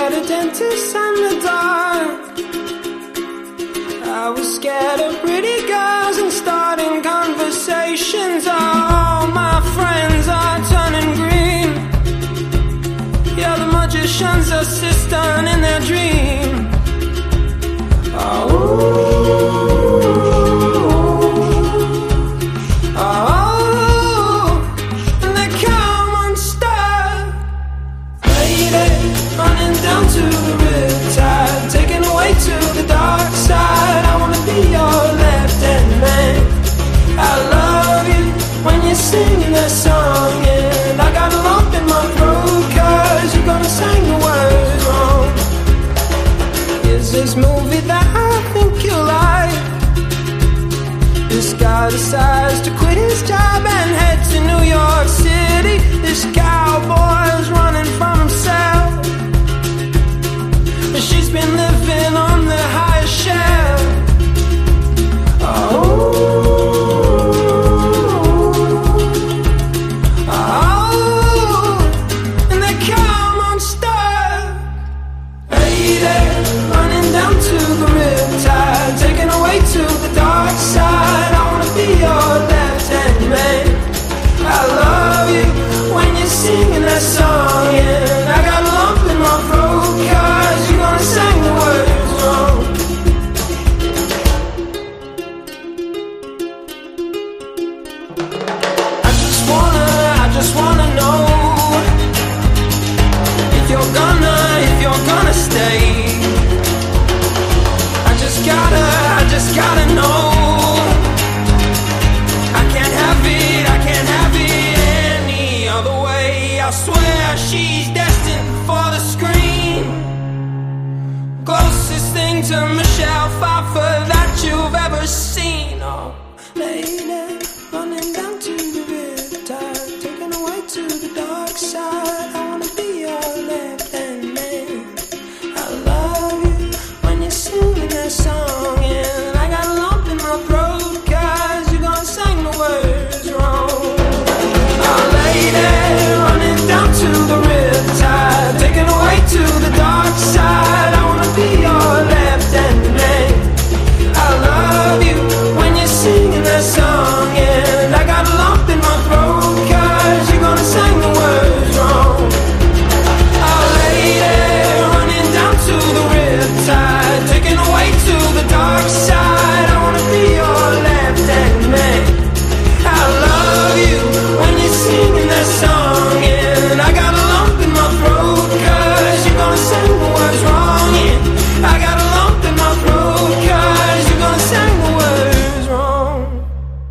at a dentist in the dark. I was scared of pretty girls and starting conversations. All my friends are turning green. Yeah, the magician's assistant in their dream. Running down to the riptide, taken away to the dark side. I wanna be your left-hand man. I love you when you're singing that song, and I got a lump in my throat 'cause you're gonna sing the words wrong. Here's this movie that I think you'll like. This guy decides to quit his job and head to New York City. This cowboy's running from himself. She's been living on the highest shelf. And they come unstuck. Lady, running down to the riptide, taken away to the dark side. I wanna be your left-hand man. I love you when you're singing that song, and I got a lump in my throat 'cause you're gonna sing the words wrong. I just wanna know if you're gonna stay. I just gotta know. I can't have it any other way. I swear she's destined for the screen. Closest thing to Michelle Pfeiffer that you've ever seen. Oh, lady.